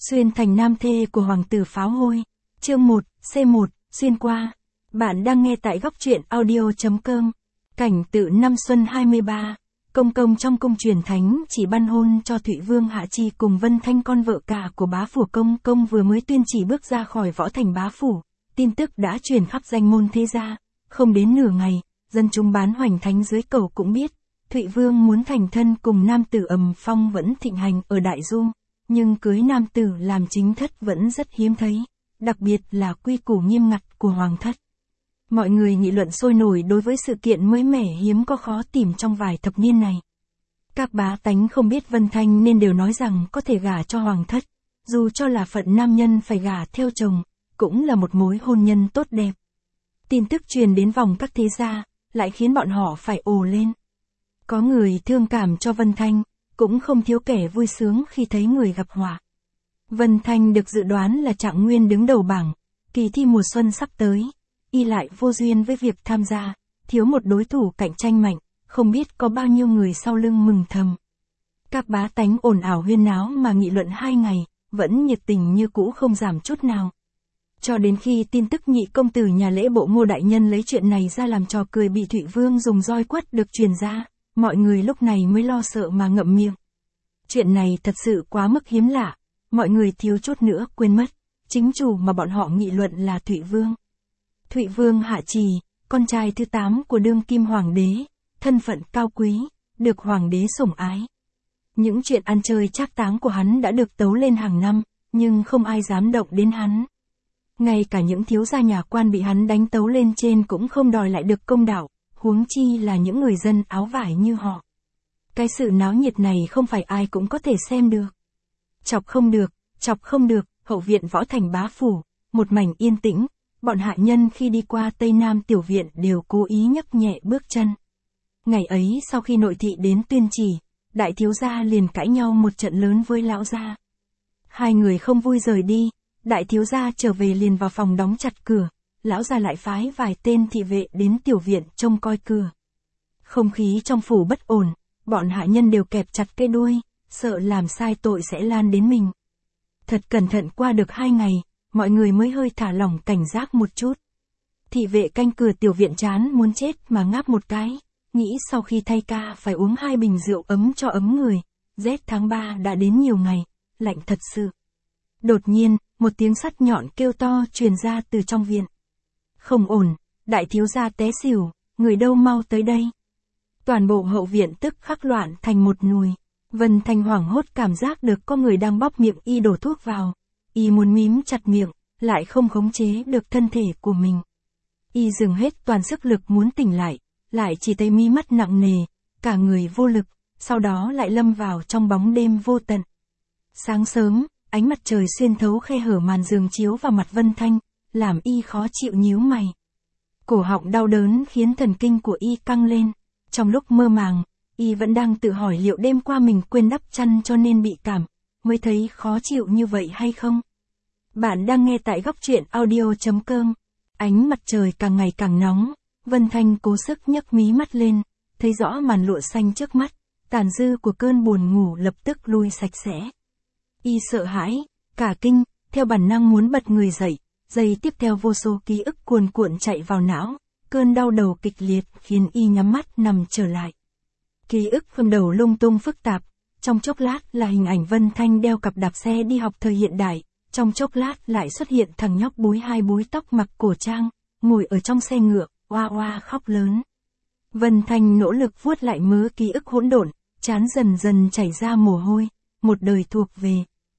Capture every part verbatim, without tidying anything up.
Xuyên thành nam thê của hoàng tử pháo hôi. Chương một, C một, xuyên qua. Bạn đang nghe tại góc truyện audio.com. Cảnh tự năm xuân hai mươi ba. Công công trong cung truyền thánh chỉ ban hôn cho Thụy Vương Hạ Chi cùng Vân Thanh, con vợ cả của bá phủ công công vừa mới tuyên chỉ bước ra khỏi võ thành bá phủ. Tin tức đã truyền khắp danh môn thế gia. Không đến nửa ngày, dân chúng bán hoành thánh dưới cầu cũng biết, Thụy Vương muốn thành thân cùng nam tử Ầm Phong vẫn thịnh hành ở Đại Du. Nhưng cưới nam tử làm chính thất vẫn rất hiếm thấy, đặc biệt là quy củ nghiêm ngặt của hoàng thất. Mọi người nghị luận sôi nổi đối với sự kiện mới mẻ hiếm có khó tìm trong vài thập niên này. Các bá tánh không biết Vân Thanh nên đều nói rằng có thể gả cho hoàng thất, dù cho là phận nam nhân phải gả theo chồng, cũng là một mối hôn nhân tốt đẹp. Tin tức truyền đến vòng các thế gia, lại khiến bọn họ phải ồ lên. Có người thương cảm cho Vân Thanh, cũng không thiếu kẻ vui sướng khi thấy người gặp họa. Vân Thanh được dự đoán là trạng nguyên đứng đầu bảng, kỳ thi mùa xuân sắp tới, y lại vô duyên với việc tham gia, thiếu một đối thủ cạnh tranh mạnh, không biết có bao nhiêu người sau lưng mừng thầm. Các bá tánh ồn ào huyên náo mà nghị luận hai ngày, vẫn nhiệt tình như cũ không giảm chút nào. Cho đến khi tin tức nhị công tử nhà lễ bộ Ngô đại nhân lấy chuyện này ra làm trò cười bị Thụy Vương dùng roi quất được truyền ra, mọi người lúc này mới lo sợ mà ngậm miệng. Chuyện này thật sự quá mức hiếm lạ, mọi người thiếu chút nữa quên mất, chính chủ mà bọn họ nghị luận là Thụy Vương. Thụy Vương Hạ Trì, con trai thứ tám của đương kim hoàng đế, thân phận cao quý, được hoàng đế sủng ái. Những chuyện ăn chơi trác táng của hắn đã được tấu lên hàng năm, nhưng không ai dám động đến hắn. Ngay cả những thiếu gia nhà quan bị hắn đánh tấu lên trên cũng không đòi lại được công đạo, huống chi là những người dân áo vải như họ. Cái sự náo nhiệt này không phải ai cũng có thể xem được. Chọc không được, chọc không được, hậu viện võ thành bá phủ, một mảnh yên tĩnh, bọn hạ nhân khi đi qua Tây Nam tiểu viện đều cố ý nhấc nhẹ bước chân. Ngày ấy sau khi nội thị đến tuyên chỉ, đại thiếu gia liền cãi nhau một trận lớn với lão gia. Hai người không vui rời đi, đại thiếu gia trở về liền vào phòng đóng chặt cửa, lão gia lại phái vài tên thị vệ đến tiểu viện trông coi cửa. Không khí trong phủ bất ổn, bọn hạ nhân đều kẹp chặt cây đuôi, sợ làm sai tội sẽ lan đến mình. Thật cẩn thận qua được hai ngày, mọi người mới hơi thả lỏng cảnh giác một chút. Thị vệ canh cửa tiểu viện chán muốn chết mà ngáp một cái, nghĩ sau khi thay ca phải uống hai bình rượu ấm cho ấm người, rét tháng ba đã đến nhiều ngày, lạnh thật sự. Đột nhiên, một tiếng sắt nhọn kêu to truyền ra từ trong viện. Không ổn, đại thiếu gia té xỉu, người đâu mau tới đây. Toàn bộ hậu viện tức khắc loạn thành một nùi. Vân Thanh hoảng hốt cảm giác được có người đang bóp miệng y đổ thuốc vào. Y muốn mím chặt miệng, lại không khống chế được thân thể của mình. Y dừng hết toàn sức lực muốn tỉnh lại, lại chỉ thấy mí mắt nặng nề, cả người vô lực, sau đó lại lâm vào trong bóng đêm vô tận. Sáng sớm, ánh mặt trời xuyên thấu khe hở màn giường chiếu vào mặt Vân Thanh, làm y khó chịu nhíu mày. Cổ họng đau đớn khiến thần kinh của y căng lên. Trong lúc mơ màng, y vẫn đang tự hỏi liệu đêm qua mình quên đắp chăn cho nên bị cảm, mới thấy khó chịu như vậy hay không? Bạn đang nghe tại góc truyện audio.com. Ánh mặt trời càng ngày càng nóng, Vân Thanh cố sức nhấc mí mắt lên, thấy rõ màn lụa xanh trước mắt, tàn dư của cơn buồn ngủ lập tức lui sạch sẽ. Y sợ hãi, cả kinh, theo bản năng muốn bật người dậy, giây tiếp theo vô số ký ức cuồn cuộn chạy vào não, cơn đau đầu kịch liệt khiến y nhắm mắt nằm trở lại. Ký ức phần đầu lung tung phức tạp, trong chốc lát là hình ảnh Vân Thanh đeo cặp đạp xe đi học thời hiện đại, trong chốc lát lại xuất hiện thằng nhóc búi hai búi tóc mặc cổ trang, ngồi ở trong xe ngựa, oa oa khóc lớn. Vân Thanh nỗ lực vuốt lại mớ ký ức hỗn độn, trán dần dần chảy ra mồ hôi, một đời thuộc về.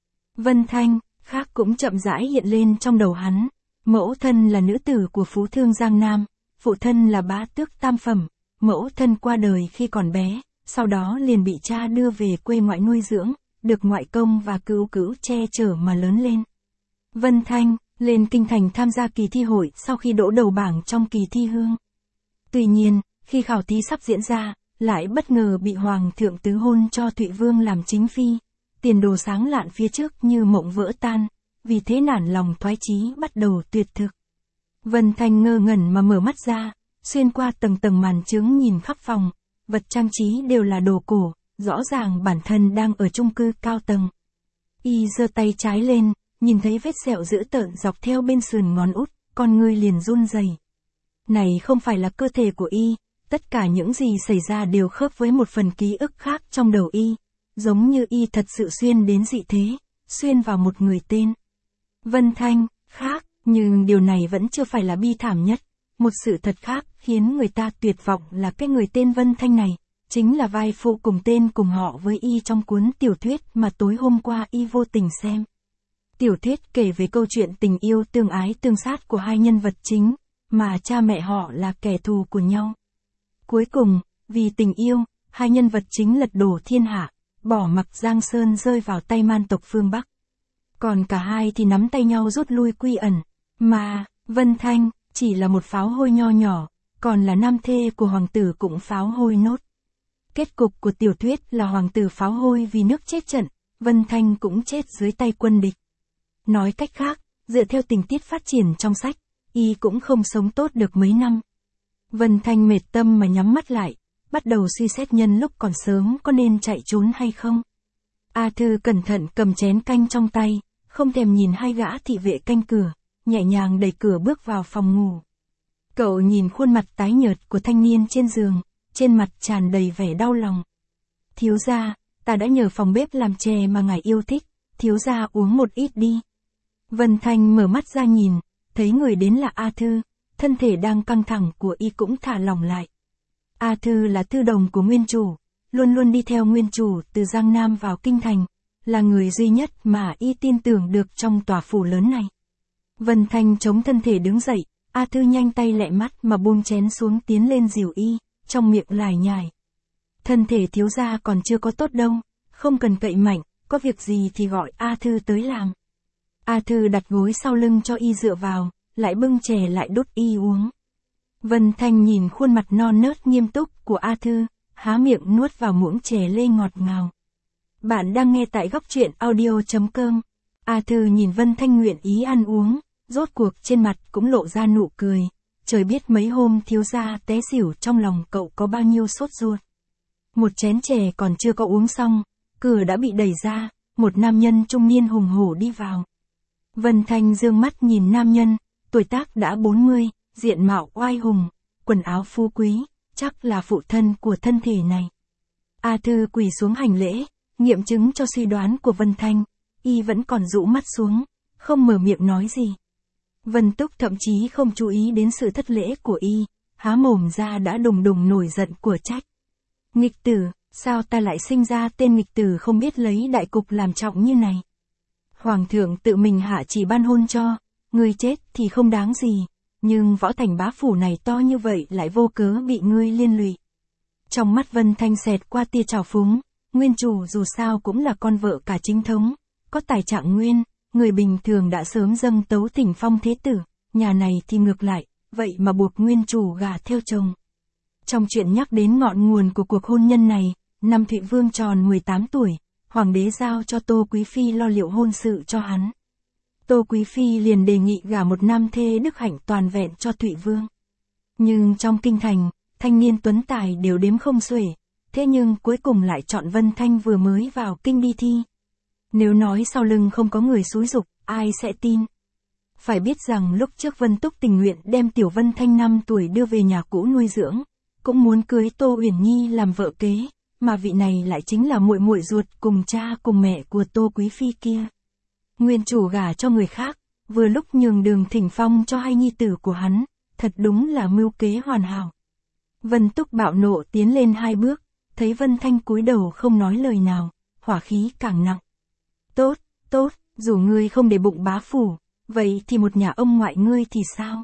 Vân Thanh, khác cũng chậm rãi hiện lên trong đầu hắn, mẫu thân là nữ tử của phú thương Giang Nam, phụ thân là bá tước tam phẩm, mẫu thân qua đời khi còn bé, sau đó liền bị cha đưa về quê ngoại nuôi dưỡng, được ngoại công và cứu cứu che chở mà lớn lên. Vân Thanh, lên kinh thành tham gia kỳ thi hội sau khi đỗ đầu bảng trong kỳ thi hương. Tuy nhiên, khi khảo thí sắp diễn ra, lại bất ngờ bị hoàng thượng tứ hôn cho Thụy Vương làm chính phi. Tiền đồ sáng lạn phía trước như mộng vỡ tan, vì thế nản lòng thoái chí bắt đầu tuyệt thực. Vân Thanh ngơ ngẩn mà mở mắt ra, xuyên qua tầng tầng màn chướng nhìn khắp phòng, vật trang trí đều là đồ cổ, rõ ràng bản thân đang ở chung cư cao tầng. Y giơ tay trái lên, nhìn thấy vết sẹo dữ tợn dọc theo bên sườn ngón út, con ngươi liền run rẩy. Này không phải là cơ thể của Y, tất cả những gì xảy ra đều khớp với một phần ký ức khác trong đầu Y, giống như Y thật sự xuyên đến dị thế, xuyên vào một người tên Vân Thanh, khác, nhưng điều này vẫn chưa phải là bi thảm nhất. Một sự thật khác khiến người ta tuyệt vọng là cái người tên Vân Thanh này, chính là vai phụ cùng tên cùng họ với Y trong cuốn tiểu thuyết mà tối hôm qua Y vô tình xem. Tiểu thuyết kể về câu chuyện tình yêu tương ái tương sát của hai nhân vật chính, mà cha mẹ họ là kẻ thù của nhau. Cuối cùng, vì tình yêu, hai nhân vật chính lật đổ thiên hạ, bỏ mặc Giang Sơn rơi vào tay man tộc phương Bắc. Còn cả hai thì nắm tay nhau rút lui quy ẩn, mà Vân Thanh chỉ là một pháo hôi nho nhỏ, còn là nam thê của hoàng tử cũng pháo hôi nốt. Kết cục của tiểu thuyết là hoàng tử pháo hôi vì nước chết trận, Vân Thanh cũng chết dưới tay quân địch. Nói cách khác, dựa theo tình tiết phát triển trong sách, Y cũng không sống tốt được mấy năm. Vân Thanh mệt tâm mà nhắm mắt lại, bắt đầu suy xét nhân lúc còn sớm có nên chạy trốn hay không. A Thư cẩn thận cầm chén canh trong tay, không thèm nhìn hai gã thị vệ canh cửa, nhẹ nhàng đẩy cửa bước vào phòng ngủ. Cậu nhìn khuôn mặt tái nhợt của thanh niên trên giường, trên mặt tràn đầy vẻ đau lòng. Thiếu gia, ta đã nhờ phòng bếp làm chè mà ngài yêu thích, thiếu gia uống một ít đi. Vân Thanh mở mắt ra nhìn, thấy người đến là A Thư, thân thể đang căng thẳng của Y cũng thả lỏng lại. A Thư là thư đồng của nguyên chủ, luôn luôn đi theo nguyên chủ từ Giang Nam vào kinh thành, là người duy nhất mà Y tin tưởng được trong tòa phủ lớn này. Vân Thanh chống thân thể đứng dậy, A Thư nhanh tay lẹ mắt mà buông chén xuống tiến lên dìu Y, trong miệng lải nhải. Thân thể thiếu gia còn chưa có tốt đâu, không cần cậy mạnh, có việc gì thì gọi A Thư tới làm. A Thư đặt gối sau lưng cho Y dựa vào, lại bưng chè lại đút Y uống. Vân Thanh nhìn khuôn mặt non nớt nghiêm túc của A Thư, há miệng nuốt vào muỗng chè lê ngọt ngào. Bạn đang nghe tại góc truyện audio chấm com. A Thư nhìn Vân Thanh nguyện ý ăn uống, rốt cuộc trên mặt cũng lộ ra nụ cười. Trời biết mấy hôm thiếu gia té xỉu trong lòng cậu có bao nhiêu sốt ruột. Một chén chè còn chưa có uống xong, cửa đã bị đẩy ra, một nam nhân trung niên hùng hổ đi vào. Vân Thanh dương mắt nhìn nam nhân, tuổi tác đã bốn mươi, diện mạo oai hùng, quần áo phú quý, chắc là phụ thân của thân thể này. A Thư quỳ xuống hành lễ, nghiệm chứng cho suy đoán của Vân Thanh, Y vẫn còn rũ mắt xuống, không mở miệng nói gì. Vân Túc thậm chí không chú ý đến sự thất lễ của Y, há mồm ra đã đùng đùng nổi giận của trách. Nghịch tử, sao ta lại sinh ra tên nghịch tử không biết lấy đại cục làm trọng như này? Hoàng thượng tự mình hạ chỉ ban hôn cho, ngươi chết thì không đáng gì, nhưng võ thành bá phủ này to như vậy lại vô cớ bị ngươi liên lụy. Trong mắt Vân Thanh xẹt qua tia trào phúng, nguyên chủ dù sao cũng là con vợ cả chính thống, có tài trạng nguyên, người bình thường đã sớm dâng tấu thỉnh phong thế tử, nhà này thì ngược lại, vậy mà buộc nguyên chủ gả theo chồng. Trong chuyện nhắc đến ngọn nguồn của cuộc hôn nhân này, năm Thụy Vương tròn mười tám tuổi, Hoàng đế giao cho Tô Quý Phi lo liệu hôn sự cho hắn. Tô Quý Phi liền đề nghị gả một nam thê đức hạnh toàn vẹn cho Thụy Vương. Nhưng trong kinh thành, thanh niên tuấn tài đều đếm không xuể, thế nhưng cuối cùng lại chọn Vân Thanh vừa mới vào kinh đi thi. Nếu nói sau lưng không có người xúi giục, ai sẽ tin? Phải biết rằng lúc trước Vân Túc tình nguyện đem tiểu Vân Thanh năm tuổi đưa về nhà cũ nuôi dưỡng, cũng muốn cưới Tô Uyển Nhi làm vợ kế, mà vị này lại chính là muội muội ruột cùng cha cùng mẹ của Tô Quý Phi kia. Nguyên chủ gả cho người khác, vừa lúc nhường đường thỉnh phong cho hai nhi tử của hắn, thật đúng là mưu kế hoàn hảo. Vân Túc bạo nộ tiến lên hai bước, thấy Vân Thanh cúi đầu không nói lời nào, hỏa khí càng nặng. Tốt, tốt, dù ngươi không để bụng bá phủ, vậy thì một nhà ông ngoại ngươi thì sao?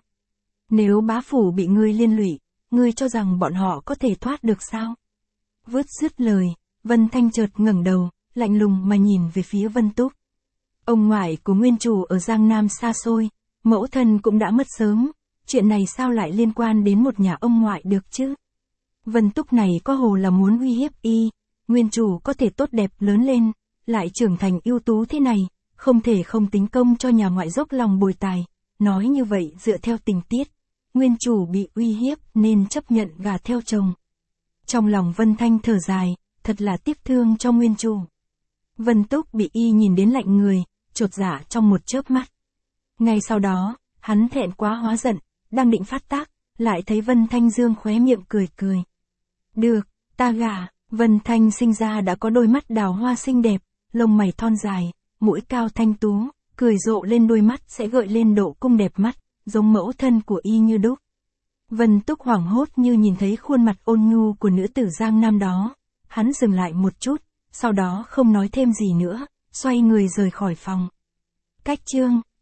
Nếu bá phủ bị ngươi liên lụy, ngươi cho rằng bọn họ có thể thoát được sao? Vứt dứt lời, Vân Thanh chợt ngẩng đầu, lạnh lùng mà nhìn về phía Vân Túc. Ông ngoại của nguyên chủ ở Giang Nam xa xôi, mẫu thân cũng đã mất sớm, chuyện này sao lại liên quan đến một nhà ông ngoại được chứ? Vân Túc này có hồ là muốn uy hiếp Y, nguyên chủ có thể tốt đẹp lớn lên, lại trưởng thành ưu tú thế này, không thể không tính công cho nhà ngoại dốc lòng bồi tài. Nói như vậy dựa theo tình tiết, nguyên chủ bị uy hiếp nên chấp nhận gả theo chồng. Trong lòng Vân Thanh thở dài, thật là tiếc thương cho nguyên chủ. Vân Túc bị y nhìn đến lạnh người, chột dạ trong một chớp mắt. Ngay sau đó, hắn thẹn quá hóa giận, đang định phát tác, lại thấy Vân Thanh Dương khóe miệng cười cười. Được, ta gả. Vân Thanh sinh ra đã có đôi mắt đào hoa xinh đẹp, lông mày thon dài, mũi cao thanh tú, cười rộ lên đôi mắt sẽ gợi lên độ cung đẹp mắt, giống mẫu thân của y như đúc. Vân Túc hoảng hốt như nhìn thấy khuôn mặt ôn nhu của nữ tử Giang Nam đó. Hắn dừng lại một chút, sau đó không nói thêm gì nữa, xoay người rời khỏi phòng. Cách chương